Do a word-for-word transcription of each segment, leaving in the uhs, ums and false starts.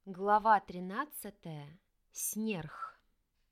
Глава тринадцатая. Снерх.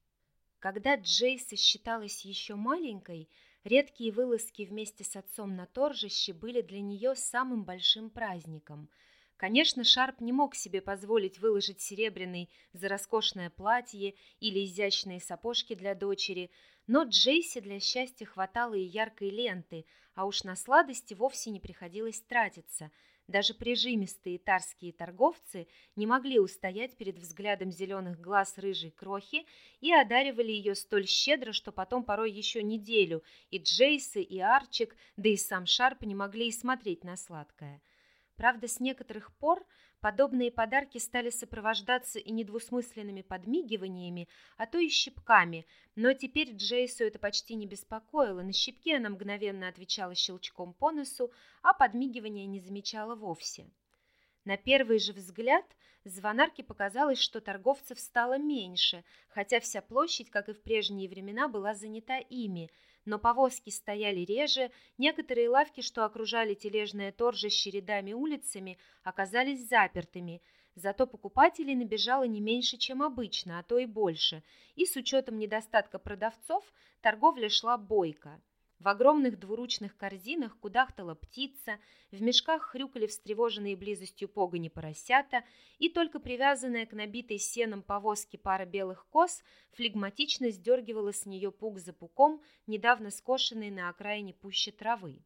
Когда Джейса считалась еще маленькой, редкие вылазки вместе с отцом на торжище были для нее самым большим праздником. Конечно, Шарп не мог себе позволить выложить серебряный за роскошное платье или изящные сапожки для дочери, но Джейсе для счастья хватало и яркой ленты, а уж на сладости вовсе не приходилось тратиться. Даже прижимистые тарские торговцы не могли устоять перед взглядом зеленых глаз рыжей крохи и одаривали ее столь щедро, что потом порой еще неделю и Джейса, и Арчик, да и сам Шарп не могли и смотреть на сладкое. Правда, с некоторых пор подобные подарки стали сопровождаться и недвусмысленными подмигиваниями, а то и щипками, но теперь Джейсу это почти не беспокоило. На щипки она мгновенно отвечала щелчком по носу, а подмигивания не замечала вовсе. На первый же взгляд звонарке показалось, что торговцев стало меньше, хотя вся площадь, как и в прежние времена, была занята ими, но повозки стояли реже, некоторые лавки, что окружали тележное торжище рядами улицами, оказались запертыми, зато покупателей набежало не меньше, чем обычно, а то и больше, и с учетом недостатка продавцов торговля шла бойко. В огромных двуручных корзинах кудахтала птица, в мешках хрюкали встревоженные близостью погони поросята, и только привязанная к набитой сеном повозке пара белых коз флегматично сдергивала с нее пук за пуком, недавно скошенной на окраине пущи травы.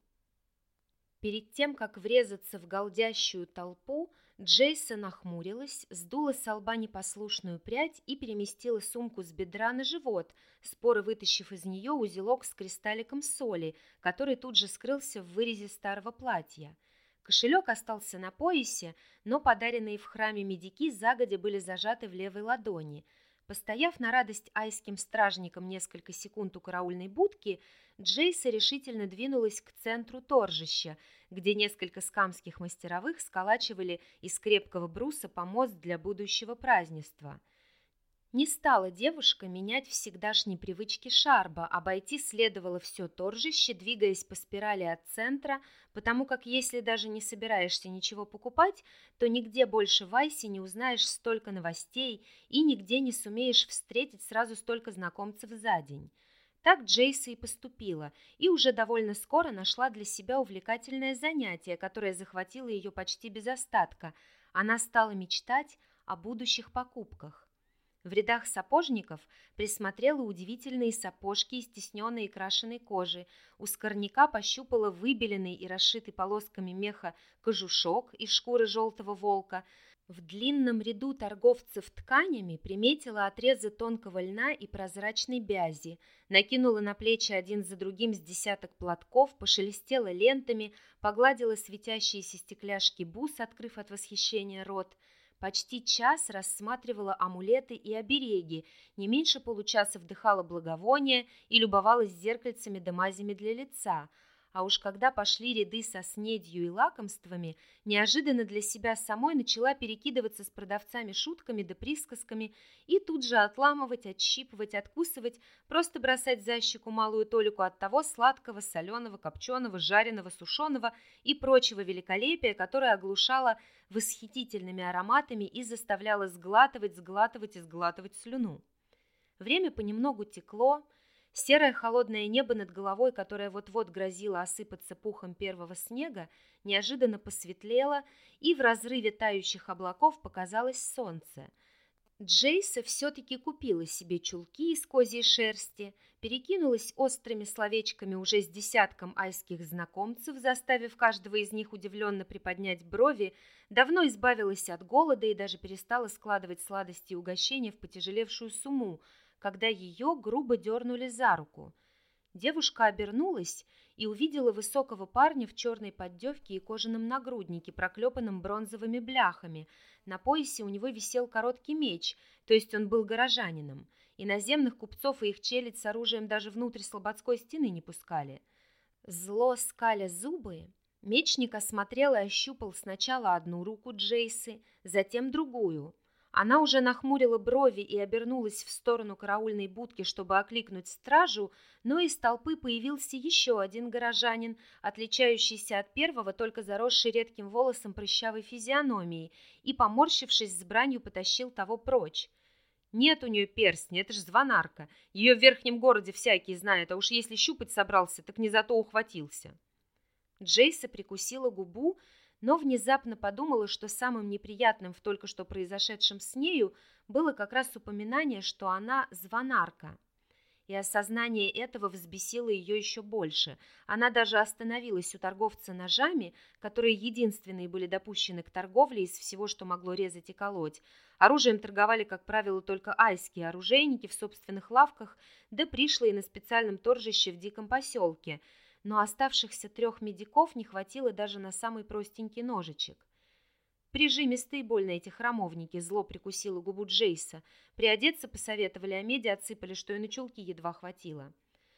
Перед тем, как врезаться в галдящую толпу, Джейса нахмурилась, сдула с лба непослушную прядь и переместила сумку с бедра на живот, споро вытащив из нее узелок с кристалликом соли, который тут же скрылся в вырезе старого платья. Кошелек остался на поясе, но подаренные в храме медики загодя были зажаты в левой ладони. Постояв на радость айским стражникам несколько секунд у караульной будки, Джейса решительно двинулась к центру торжища, где несколько скамских мастеровых сколачивали из крепкого бруса помост для будущего празднества. Не стала девушка менять всегдашние привычки Шарба, обойти следовало все торжище, двигаясь по спирали от центра, потому как если даже не собираешься ничего покупать, то нигде больше в Айсе не узнаешь столько новостей и нигде не сумеешь встретить сразу столько знакомцев за день. Так Джейса и поступила, и уже довольно скоро нашла для себя увлекательное занятие, которое захватило ее почти без остатка. Она стала мечтать о будущих покупках. В рядах сапожников присмотрела удивительные сапожки из тисненной и крашеной кожи. У скорняка пощупала выбеленный и расшитый полосками меха кожушок из шкуры желтого волка. В длинном ряду торговцев тканями приметила отрезы тонкого льна и прозрачной бязи, накинула на плечи один за другим с десяток платков, пошелестела лентами, погладила светящиеся стекляшки бус, открыв от восхищения рот. Почти час рассматривала амулеты и обереги, не меньше получаса вдыхала благовония и любовалась зеркальцами да мазями для лица. А уж когда пошли ряды со снедью и лакомствами, неожиданно для себя самой начала перекидываться с продавцами шутками да присказками и тут же отламывать, отщипывать, откусывать, просто бросать за щеку малую толику от того сладкого, соленого, копченого, жареного, сушеного и прочего великолепия, которое оглушало восхитительными ароматами и заставляло сглатывать, сглатывать и сглатывать слюну. Время понемногу текло. Серое холодное небо над головой, которое вот-вот грозило осыпаться пухом первого снега, неожиданно посветлело, и в разрыве тающих облаков показалось солнце. Джейса все-таки купила себе чулки из козьей шерсти, перекинулась острыми словечками уже с десятком айских знакомцев, заставив каждого из них удивленно приподнять брови, давно избавилась от голода и даже перестала складывать сладости и угощения в потяжелевшую сумму, когда ее грубо дернули за руку. Девушка обернулась и увидела высокого парня в черной поддевке и кожаном нагруднике, проклепанном бронзовыми бляхами. На поясе у него висел короткий меч, то есть он был горожанином. Иноземных купцов и их челядь с оружием даже внутрь слободской стены не пускали. Зло скаля зубы, мечник осмотрел и ощупал сначала одну руку Джейсы, затем другую. Она уже нахмурила брови и обернулась в сторону караульной будки, чтобы окликнуть стражу, но из толпы появился еще один горожанин, отличающийся от первого только заросший редким волосом прыщавой физиономией, и, поморщившись с бранью, потащил того прочь. «Нет у нее перстня, это ж звонарка. Ее в верхнем городе всякие знают, а уж если щупать собрался, так не за то ухватился». Джейса прикусила губу, но внезапно подумала, что самым неприятным в только что произошедшем с нею было как раз упоминание, что она звонарка. И осознание этого взбесило ее еще больше. Она даже остановилась у торговца ножами, которые единственные были допущены к торговле из всего, что могло резать и колоть. Оружием торговали, как правило, только айские оружейники в собственных лавках, да пришлые на специальном торжище в диком поселке. Но оставшихся трех медиков не хватило даже на самый простенький ножичек. Прижимистые больно эти храмовники, зло прикусила губу Джейса. Приодеться посоветовали, а меди отсыпали, что и на чулки едва хватило.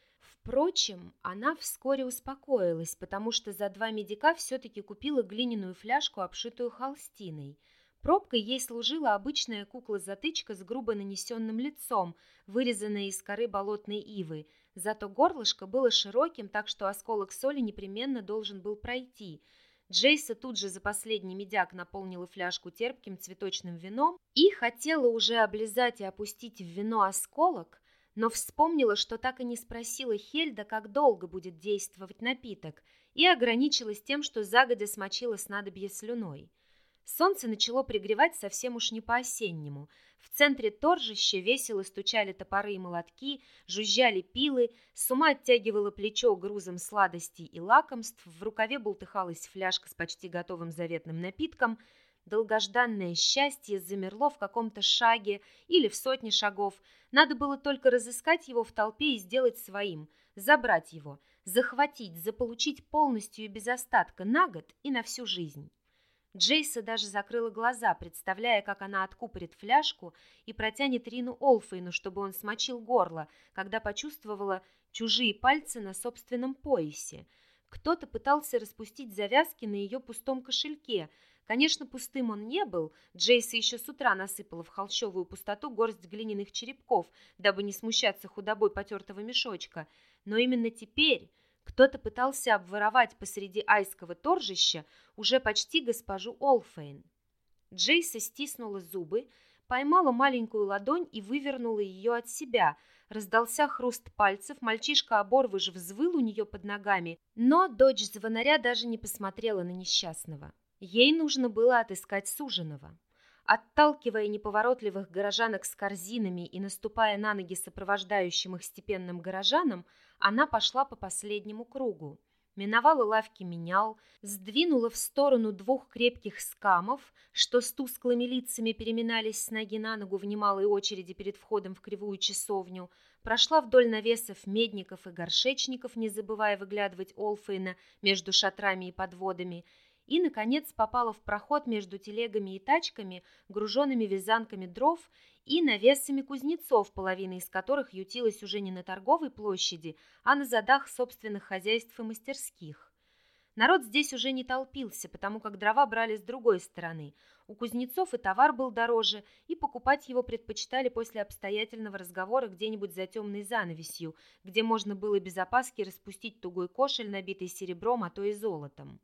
Впрочем, она вскоре успокоилась, потому что за два медика все-таки купила глиняную фляжку, обшитую холстиной. Пробкой ей служила обычная кукла-затычка с грубо нанесенным лицом, вырезанная из коры болотной ивы. Зато горлышко было широким, так что осколок соли непременно должен был пройти. Джейса тут же за последний медяк наполнила фляжку терпким цветочным вином и хотела уже облизать и опустить в вино осколок, но вспомнила, что так и не спросила Хельда, как долго будет действовать напиток, и ограничилась тем, что загодя смочила снадобье слюной. Солнце начало пригревать совсем уж не по-осеннему. В центре торжища весело стучали топоры и молотки, жужжали пилы, с ума оттягивало плечо грузом сладостей и лакомств, в рукаве бултыхалась фляжка с почти готовым заветным напитком. Долгожданное счастье замерло в каком-то шаге или в сотне шагов. Надо было только разыскать его в толпе и сделать своим, забрать его, захватить, заполучить полностью и без остатка на год и на всю жизнь. Джейса даже закрыла глаза, представляя, как она откупорит фляжку и протянет Рину Олфейну, чтобы он смочил горло, когда почувствовала чужие пальцы на собственном поясе. Кто-то пытался распустить завязки на ее пустом кошельке. Конечно, пустым он не был. Джейса еще с утра насыпала в холщовую пустоту горсть глиняных черепков, дабы не смущаться худобой потертого мешочка. Но именно теперь кто-то пытался обворовать посреди айского торжища уже почти госпожу Олфейн. Джейса стиснула зубы, поймала маленькую ладонь и вывернула ее от себя. Раздался хруст пальцев, мальчишка-оборвыш взвыл у нее под ногами, но дочь звонаря даже не посмотрела на несчастного. Ей нужно было отыскать суженого. Отталкивая неповоротливых горожанок с корзинами и наступая на ноги сопровождающим их степенным горожанам, она пошла по последнему кругу. Миновала лавки менял, сдвинула в сторону двух крепких скамов, что с тусклыми лицами переминались с ноги на ногу в немалой очереди перед входом в кривую часовню, прошла вдоль навесов медников и горшечников, не забывая выглядывать Олфейна между шатрами и подводами, и, наконец, попала в проход между телегами и тачками, груженными вязанками дров и навесами кузнецов, половина из которых ютилась уже не на торговой площади, а на задах собственных хозяйств и мастерских. Народ здесь уже не толпился, потому как дрова брали с другой стороны. У кузнецов и товар был дороже, и покупать его предпочитали после обстоятельного разговора где-нибудь за темной занавесью, где можно было без опаски распустить тугой кошель, набитый серебром, а то и золотом.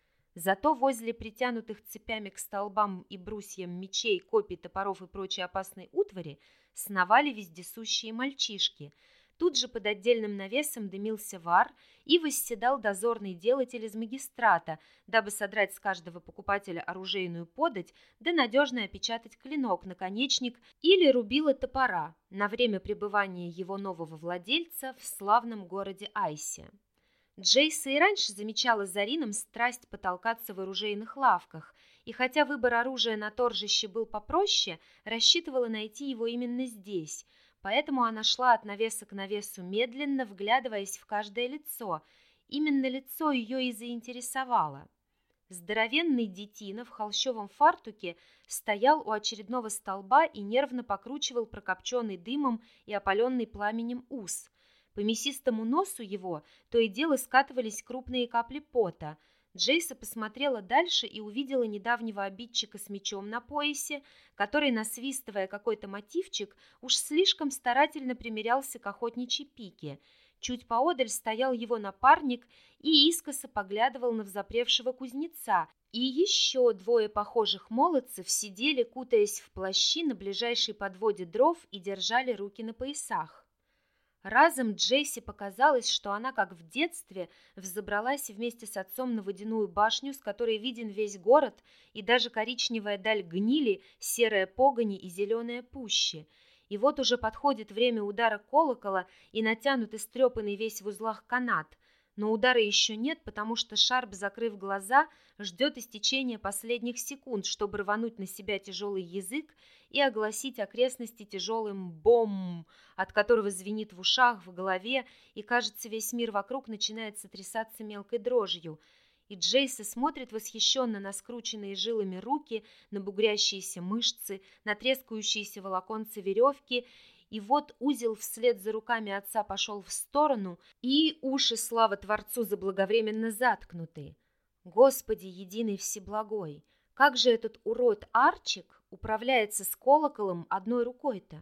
Зато возле притянутых цепями к столбам и брусьям мечей, копий, топоров и прочей опасной утвари сновали вездесущие мальчишки. Тут же под отдельным навесом дымился вар и восседал дозорный делатель из магистрата, дабы содрать с каждого покупателя оружейную подать, да надежно опечатать клинок, наконечник или рубило топора на время пребывания его нового владельца в славном городе Айсе. Джейса и раньше замечала за Рином страсть потолкаться в оружейных лавках, и хотя выбор оружия на торжище был попроще, рассчитывала найти его именно здесь, поэтому она шла от навеса к навесу медленно, вглядываясь в каждое лицо. Именно лицо ее и заинтересовало. Здоровенный детина в холщовом фартуке стоял у очередного столба и нервно покручивал прокопченный дымом и опаленный пламенем ус. По мясистому носу его то и дело скатывались крупные капли пота. Джейса посмотрела дальше и увидела недавнего обидчика с мечом на поясе, который, насвистывая какой-то мотивчик, уж слишком старательно примерялся к охотничьей пике. Чуть поодаль стоял его напарник и искоса поглядывал на взапревшего кузнеца, и еще двое похожих молодцев сидели, кутаясь в плащи на ближайшей подводе дров и держали руки на поясах. Разом Джейси показалось, что она, как в детстве, взобралась вместе с отцом на водяную башню, с которой виден весь город и даже коричневая даль гнили, серая погони и зеленые пущи. И вот уже подходит время удара колокола и натянут истрепанный весь в узлах канат. Но удара еще нет, потому что Шарп, закрыв глаза, ждет истечения последних секунд, чтобы рвануть на себя тяжелый язык и огласить окрестности тяжелым бом, от которого звенит в ушах, в голове, и, кажется, весь мир вокруг начинает сотрясаться мелкой дрожью. И Джейса смотрит восхищенно на скрученные жилами руки, на бугрящиеся мышцы, на трескающиеся волоконцы веревки. И вот узел вслед за руками отца пошел в сторону, и уши, слава Творцу, заблаговременно заткнуты. Господи, единый всеблагой, как же этот урод Арчик управляется с колоколом одной рукой-то?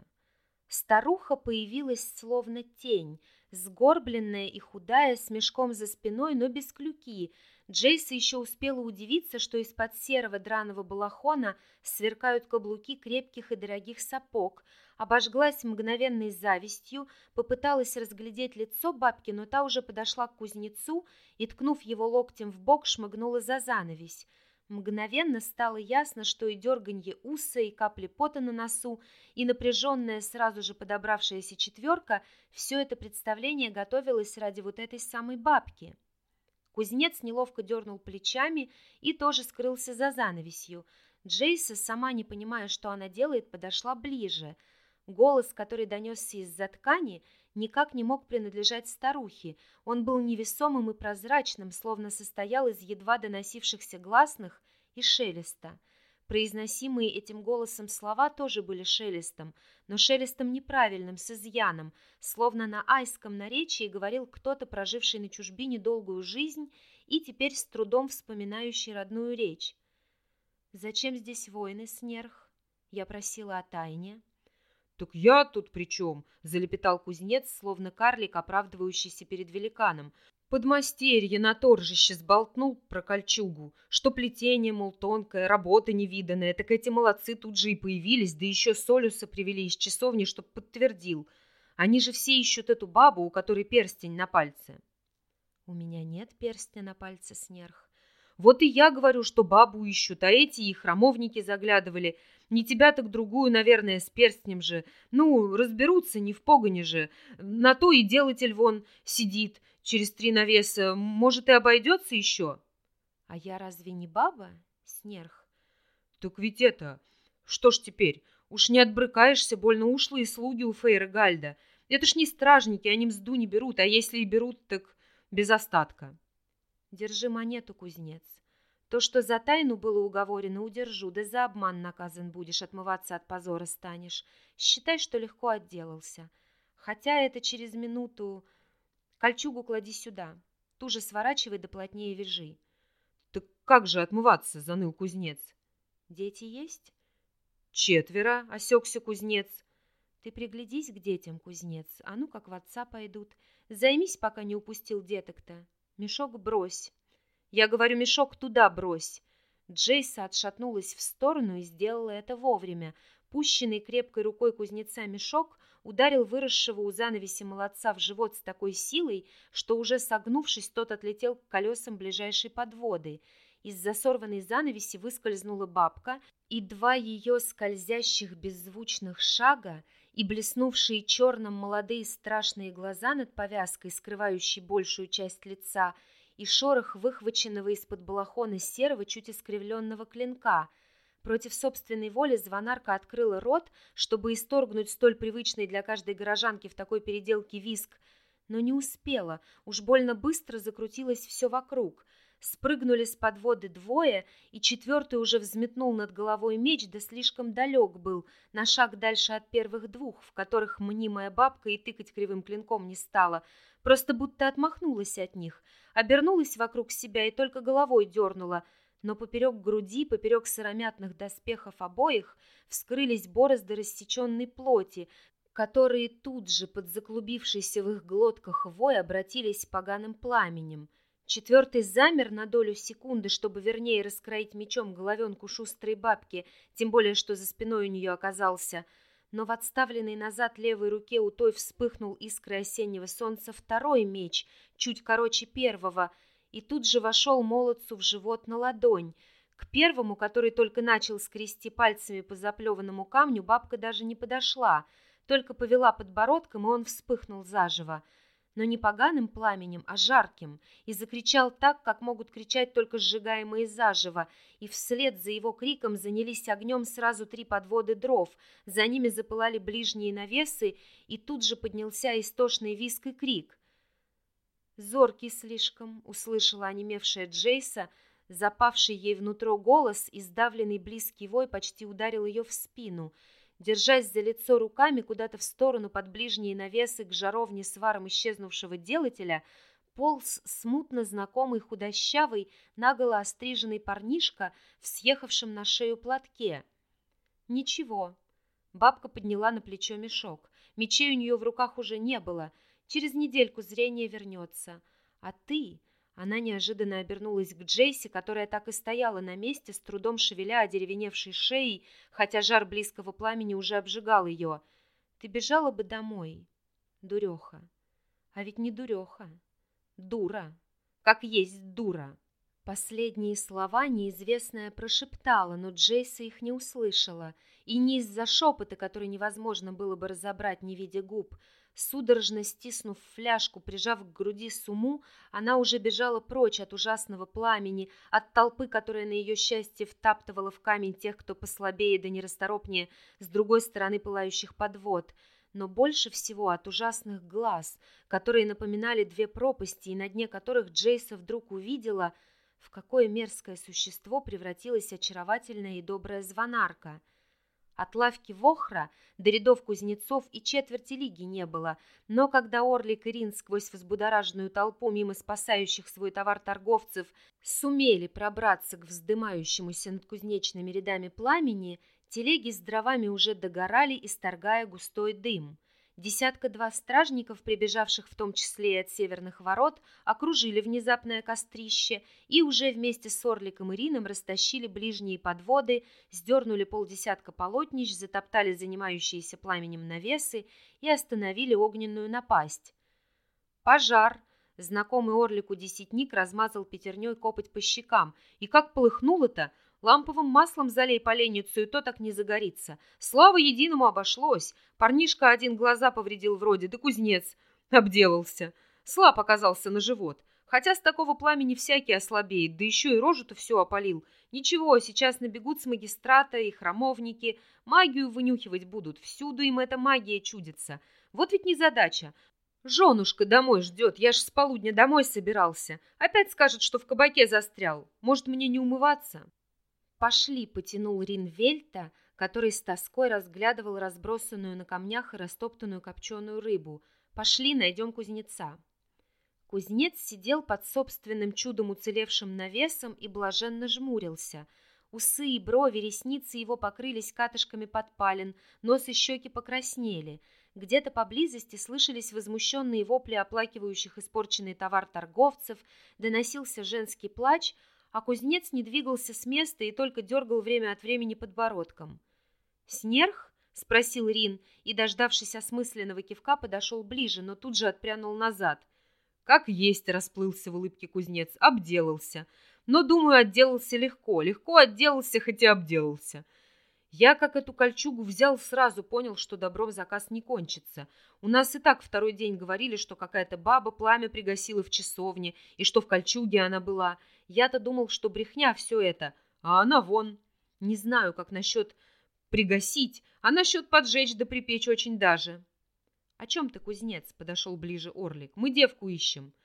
Старуха появилась словно тень, сгорбленная и худая, с мешком за спиной, но без клюки. Джейса еще успела удивиться, что из-под серого драного балахона сверкают каблуки крепких и дорогих сапог. Обожглась мгновенной завистью, попыталась разглядеть лицо бабки, но та уже подошла к кузнецу и, ткнув его локтем в бок, шмыгнула за занавесь. Мгновенно стало ясно, что и дерганье уса, и капли пота на носу, и напряженная, сразу же подобравшаяся четверка — все это представление готовилось ради вот этой самой бабки. Кузнец неловко дернул плечами и тоже скрылся за занавесью. Джейса, сама не понимая, что она делает, подошла ближе. Голос, который донесся из-за ткани, никак не мог принадлежать старухе. Он был невесомым и прозрачным, словно состоял из едва доносившихся гласных и шелеста. Произносимые этим голосом слова тоже были шелестом, но шелестом неправильным, с изъяном, словно на айском наречии говорил кто-то, проживший на чужбине долгую жизнь и теперь с трудом вспоминающий родную речь. «Зачем здесь воины, Снерх?» Я просила о тайне. «Так я тут при чем?» — залепетал кузнец, словно карлик, оправдывающийся перед великаном. «Подмастерье на торжище сболтнул про кольчугу, что плетение, мол, тонкое, работа невиданная, так эти молодцы тут же и появились, да еще Солюса привели из часовни, чтоб подтвердил. Они же все ищут эту бабу, у которой перстень на пальце». «У меня нет перстня на пальце, Снерх». «Вот и я говорю, что бабу ищут, а эти и храмовники заглядывали. Не тебя, так другую, наверное, с перстнем же. Ну, разберутся, не в погоне же. На то и делатель вон сидит через три навеса. Может, и обойдется еще?» «А я разве не баба, Снерх?» «Так ведь это... Что ж теперь? Уж не отбрыкаешься, больно ушлые слуги у Фейра Гальда. Это ж не стражники, они мзду не берут, а если и берут, так без остатка». «Держи монету, кузнец. То, что за тайну было уговорено, удержу, да за обман наказан будешь, отмываться от позора станешь. Считай, что легко отделался. Хотя это через минуту. Кольчугу клади сюда, ту же сворачивай да плотнее вяжи». «Так как же отмываться?» — заныл кузнец. «Дети есть?» «Четверо», — осекся кузнец. «Ты приглядись к детям, кузнец, а ну как в отца пойдут. Займись, пока не упустил деток-то. Мешок брось». «Я говорю, мешок туда брось». Джейса отшатнулась в сторону и сделала это вовремя. Пущенный крепкой рукой кузнеца мешок ударил выросшего у занавеси молодца в живот с такой силой, что уже согнувшись, тот отлетел к колесам ближайшей подводы. Из-за сорванной занавеси выскользнула бабка, и два ее скользящих беззвучных шага и блеснувшие черным молодые страшные глаза над повязкой, скрывающей большую часть лица, и шорох выхваченного из-под балахона серого, чуть искривленного клинка. Против собственной воли звонарка открыла рот, чтобы исторгнуть столь привычный для каждой горожанки в такой переделке визг, но не успела, уж больно быстро закрутилось все вокруг. Спрыгнули с подводы двое, и четвертый уже взметнул над головой меч, да слишком далек был, на шаг дальше от первых двух, в которых мнимая бабка и тыкать кривым клинком не стала, просто будто отмахнулась от них, обернулась вокруг себя и только головой дернула, но поперек груди, поперек сыромятных доспехов обоих вскрылись борозды рассеченной плоти, которые тут же под заклубившийся в их глотках вой обратились поганым пламенем. Четвертый замер на долю секунды, чтобы вернее раскроить мечом головенку шустрой бабки, тем более, что за спиной у нее оказался. Но в отставленной назад левой руке у той вспыхнул искрой осеннего солнца второй меч, чуть короче первого, и тут же вошел молодцу в живот на ладонь. К первому, который только начал скрести пальцами по заплеванному камню, бабка даже не подошла, только повела подбородком, и он вспыхнул заживо. Но не поганым пламенем, а жарким, и закричал так, как могут кричать только сжигаемые заживо, и вслед за его криком занялись огнем сразу три подводы дров, за ними запылали ближние навесы, и тут же поднялся истошный визг и крик. «Зоркий слишком», — услышала онемевшая Джейса, запавший ей внутрь голос, и сдавленный близкий вой почти ударил ее в спину. Держась за лицо руками куда-то в сторону под ближние навесы к жаровне с варом исчезнувшего делателя, полз смутно знакомый худощавый, наголо остриженный парнишка в съехавшем на шею платке. «Ничего». Бабка подняла на плечо мешок. Мечей у нее в руках уже не было. Через недельку зрение вернется. А ты... Она неожиданно обернулась к Джейси, которая так и стояла на месте, с трудом шевеля одеревеневшей шеей, хотя жар близкого пламени уже обжигал ее. «Ты бежала бы домой, дуреха. А ведь не дуреха. Дура. Как есть дура». Последние слова неизвестная прошептала, но Джейси их не услышала. И не из-за шепота, который невозможно было бы разобрать, не видя губ. Судорожно стиснув фляжку, прижав к груди сумму, она уже бежала прочь от ужасного пламени, от толпы, которая на ее счастье втаптывала в камень тех, кто послабее да нерасторопнее с другой стороны пылающих подвод, но больше всего от ужасных глаз, которые напоминали две пропасти, и на дне которых Джейса вдруг увидела, в какое мерзкое существо превратилась очаровательная и добрая звонарка. От лавки Вохра до рядов кузнецов и четверти лиги не было, но когда Орлик и Рин сквозь взбудораженную толпу мимо спасающих свой товар торговцев сумели пробраться к вздымающемуся над кузнечными рядами пламени, телеги с дровами уже догорали, исторгая густой дым. Десятка-два стражников, прибежавших в том числе и от северных ворот, окружили внезапное кострище и уже вместе с Орликом и Рином растащили ближние подводы, сдернули полдесятка полотнищ, затоптали занимающиеся пламенем навесы и остановили огненную напасть. «Пожар!» — знакомый Орлику десятник размазал пятерней копоть по щекам. «И как полыхнуло-то! Ламповым маслом залей поленницу, и то так не загорится. Слава единому обошлось. Парнишка один глаза повредил вроде, да кузнец обделался. Слаб оказался на живот. Хотя с такого пламени всякий ослабеет, да еще и рожу-то все опалил. Ничего, сейчас набегут с магистрата и храмовники, магию вынюхивать будут. Всюду им эта магия чудится. Вот ведь незадача. Женушка домой ждет, я ж с полудня домой собирался. Опять скажет, что в кабаке застрял. Может, мне не умываться?» «Пошли», — потянул Рин Вельта, который с тоской разглядывал разбросанную на камнях и растоптанную копченую рыбу. «Пошли, найдем кузнеца». Кузнец сидел под собственным чудом уцелевшим навесом и блаженно жмурился. Усы и брови, ресницы его покрылись катышками подпалин, нос и щеки покраснели. Где-то поблизости слышались возмущенные вопли оплакивающих испорченный товар торговцев, доносился женский плач, а кузнец не двигался с места и только дергал время от времени подбородком. «Снерх?» — спросил Рин и, дождавшись осмысленного кивка, подошел ближе, но тут же отпрянул назад. «Как есть», — расплылся в улыбке кузнец, — «обделался. Но, думаю, отделался легко. Легко отделался, хотя обделался. Я, как эту кольчугу взял, сразу понял, что добром заказ не кончится. У нас и так второй день говорили, что какая-то баба пламя пригасила в часовне, и что в кольчуге она была. Я-то думал, что брехня все это, а она вон. Не знаю, как насчет пригасить, а насчет поджечь да припечь очень даже». «О чем ты, кузнец?» — подошел ближе Орлик. «Мы девку ищем».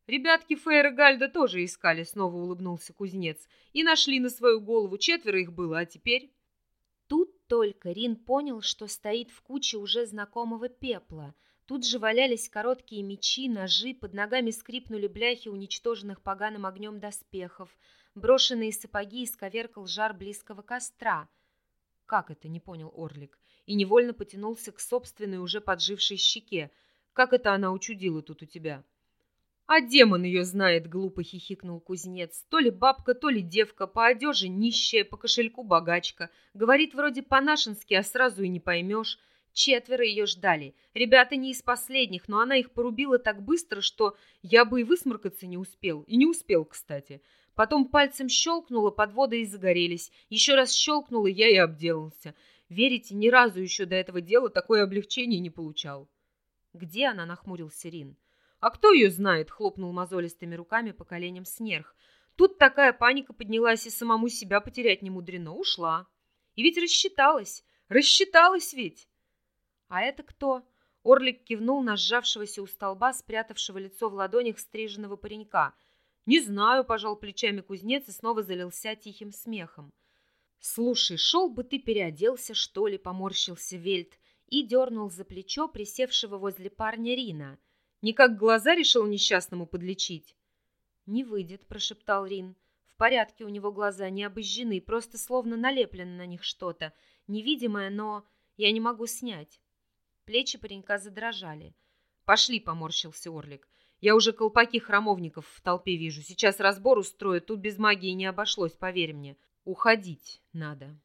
Ребятки Фейра Гальда тоже искали, снова улыбнулся кузнец. И нашли на свою голову, четверо их было, а теперь... Тут только Рин понял, что стоит в куче уже знакомого пепла. Тут же валялись короткие мечи, ножи, под ногами скрипнули бляхи уничтоженных поганым огнем доспехов. Брошенные сапоги исковеркал жар близкого костра. «Как это?» — не понял Орлик. И невольно потянулся к собственной уже поджившей щеке. «Как это она учудила тут у тебя?» «А демон ее знает», — глупо хихикнул кузнец. «То ли бабка, то ли девка, по одежи нищая, по кошельку богачка. Говорит вроде по-нашенски, а сразу и не поймешь. Четверо ее ждали. Ребята не из последних, но она их порубила так быстро, что я бы и высморкаться не успел. И не успел, кстати. Потом пальцем щелкнула, подводы и загорелись. Еще раз щелкнула, я и обделался. Верите, ни разу еще до этого дела такое облегчение не получал». «Где она?» — нахмурился Рин. «А кто ее знает?» — хлопнул мозолистыми руками по коленям Снерх. «Тут такая паника поднялась, и самому себя потерять не мудрено. Ушла. И ведь рассчиталась. Рассчиталась ведь!» «А это кто?» — Орлик кивнул на сжавшегося у столба, спрятавшего лицо в ладонях стриженного паренька. «Не знаю», — пожал плечами кузнец и снова залился тихим смехом. «Слушай, шел бы ты переоделся, что ли?» — поморщился Вельт и дернул за плечо присевшего возле парня Рина. «Никак глаза решил несчастному подлечить?» «Не выйдет», — прошептал Рин. «В порядке, у него глаза не обожжены, просто словно налеплено на них что-то. Невидимое, но я не могу снять». Плечи паренька задрожали. «Пошли», — поморщился Орлик. «Я уже колпаки храмовников в толпе вижу. Сейчас разбор устрою, тут без магии не обошлось, поверь мне. Уходить надо».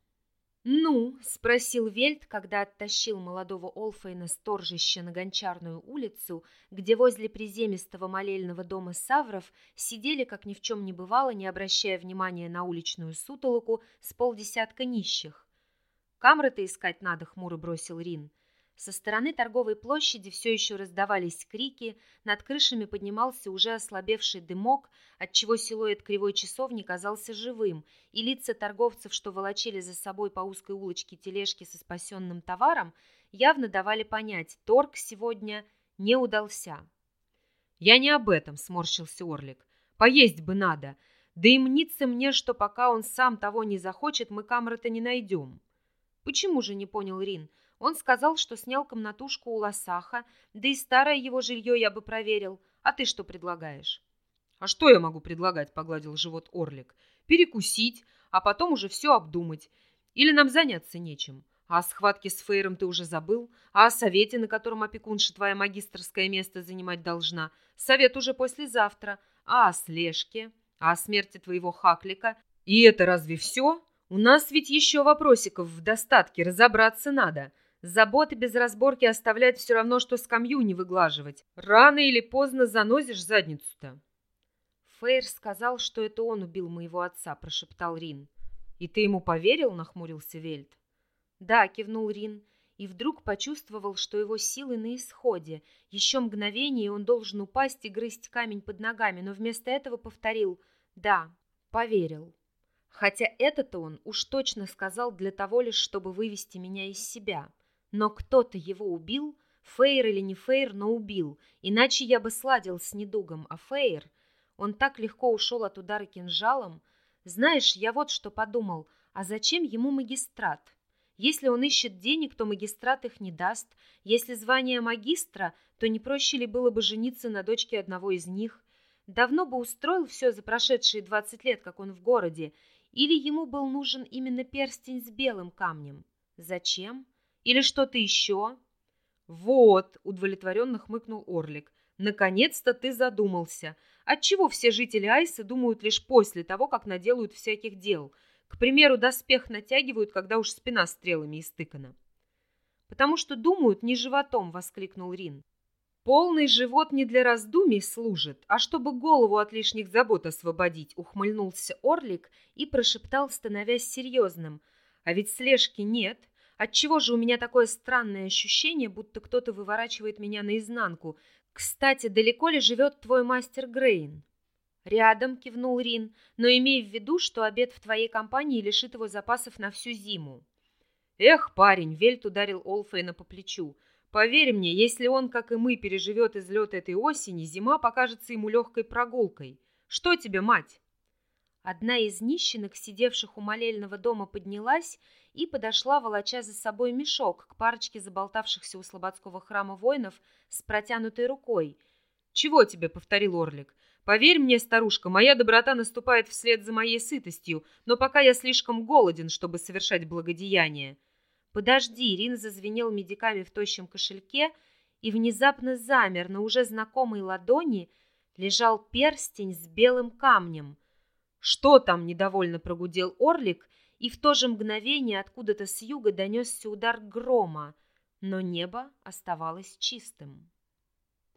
«Ну?» — спросил Вельт, когда оттащил молодого Олфейна с торжища на Гончарную улицу, где возле приземистого молельного дома савров сидели, как ни в чем не бывало, не обращая внимания на уличную сутолоку, с полдесятка нищих. «Камры-то искать надо», — хмуро бросил Рин. Со стороны торговой площади все еще раздавались крики, над крышами поднимался уже ослабевший дымок, отчего силуэт кривой часовни казался живым, и лица торговцев, что волочили за собой по узкой улочке тележки со спасенным товаром, явно давали понять, торг сегодня не удался. «Я не об этом», — сморщился Орлик. «Поесть бы надо. Да и мнится мне, что пока он сам того не захочет, мы камры-то не найдем». «Почему же?» — не понял Рин. Он сказал, что снял комнатушку у Лосаха, да и старое его жилье я бы проверил. А ты что предлагаешь?» «А что я могу предлагать?» — погладил живот Орлик. «Перекусить, а потом уже все обдумать. Или нам заняться нечем. А о схватке с Фейром ты уже забыл? А о совете, на котором опекунша твоя магистерское место занимать должна? Совет уже послезавтра. А о слежке? А о смерти твоего Хаклика? И это разве все? У нас ведь еще вопросиков в достатке, разобраться надо». Заботы без разборки оставлять все равно, что скамью не выглаживать. Рано или поздно занозишь задницу-то. «Фейр сказал, что это он убил моего отца», — прошептал Рин. «И ты ему поверил?» — нахмурился Вельт. «Да», — кивнул Рин, и вдруг почувствовал, что его силы на исходе. Еще мгновение, и он должен упасть и грызть камень под ногами, но вместо этого повторил «да, поверил». Хотя это-то он уж точно сказал для того лишь, чтобы вывести меня из себя. Но кто-то его убил, Фейр или не Фейр, но убил, иначе я бы сладил с недугом, а Фейр, он так легко ушел от удара кинжалом. Знаешь, я вот что подумал, а зачем ему магистрат? Если он ищет денег, то магистрат их не даст, если звание магистра, то не проще ли было бы жениться на дочке одного из них? Давно бы устроил все за прошедшие двадцать лет, как он в городе, или ему был нужен именно перстень с белым камнем? Зачем? Или что-то еще?» «Вот», — удовлетворенно хмыкнул Орлик, «наконец-то ты задумался. Отчего все жители Айса думают лишь после того, как наделают всяких дел? К примеру, доспех натягивают, когда уж спина стрелами истыкана». «Потому что думают не животом», — воскликнул Рин. «Полный живот не для раздумий служит, а чтобы голову от лишних забот освободить», — ухмыльнулся Орлик и прошептал, становясь серьезным. «А ведь слежки нет. Отчего же у меня такое странное ощущение, будто кто-то выворачивает меня наизнанку? Кстати, далеко ли живет твой мастер Грейн?» «Рядом», — кивнул Рин, «но имей в виду, что обед в твоей компании лишит его запасов на всю зиму». «Эх, парень», — Вельт ударил Олфейна по плечу, Поверь мне, если он, как и мы, переживет излет этой осени, зима покажется ему легкой прогулкой. Что тебе, мать?» Одна из нищенок, сидевших у молельного дома, поднялась и подошла, волоча за собой мешок, к парочке заболтавшихся у слободского храма воинов с протянутой рукой. «Чего тебе?» — повторил Орлик. «Поверь мне, старушка, моя доброта наступает вслед за моей сытостью, но пока я слишком голоден, чтобы совершать благодеяние». «Подожди!» — Рин зазвенел медиками в тощем кошельке и внезапно замер. На уже знакомой ладони лежал перстень с белым камнем. «Что там?» — недовольно прогудел Орлик, и в то же мгновение откуда-то с юга донесся удар грома, но небо оставалось чистым.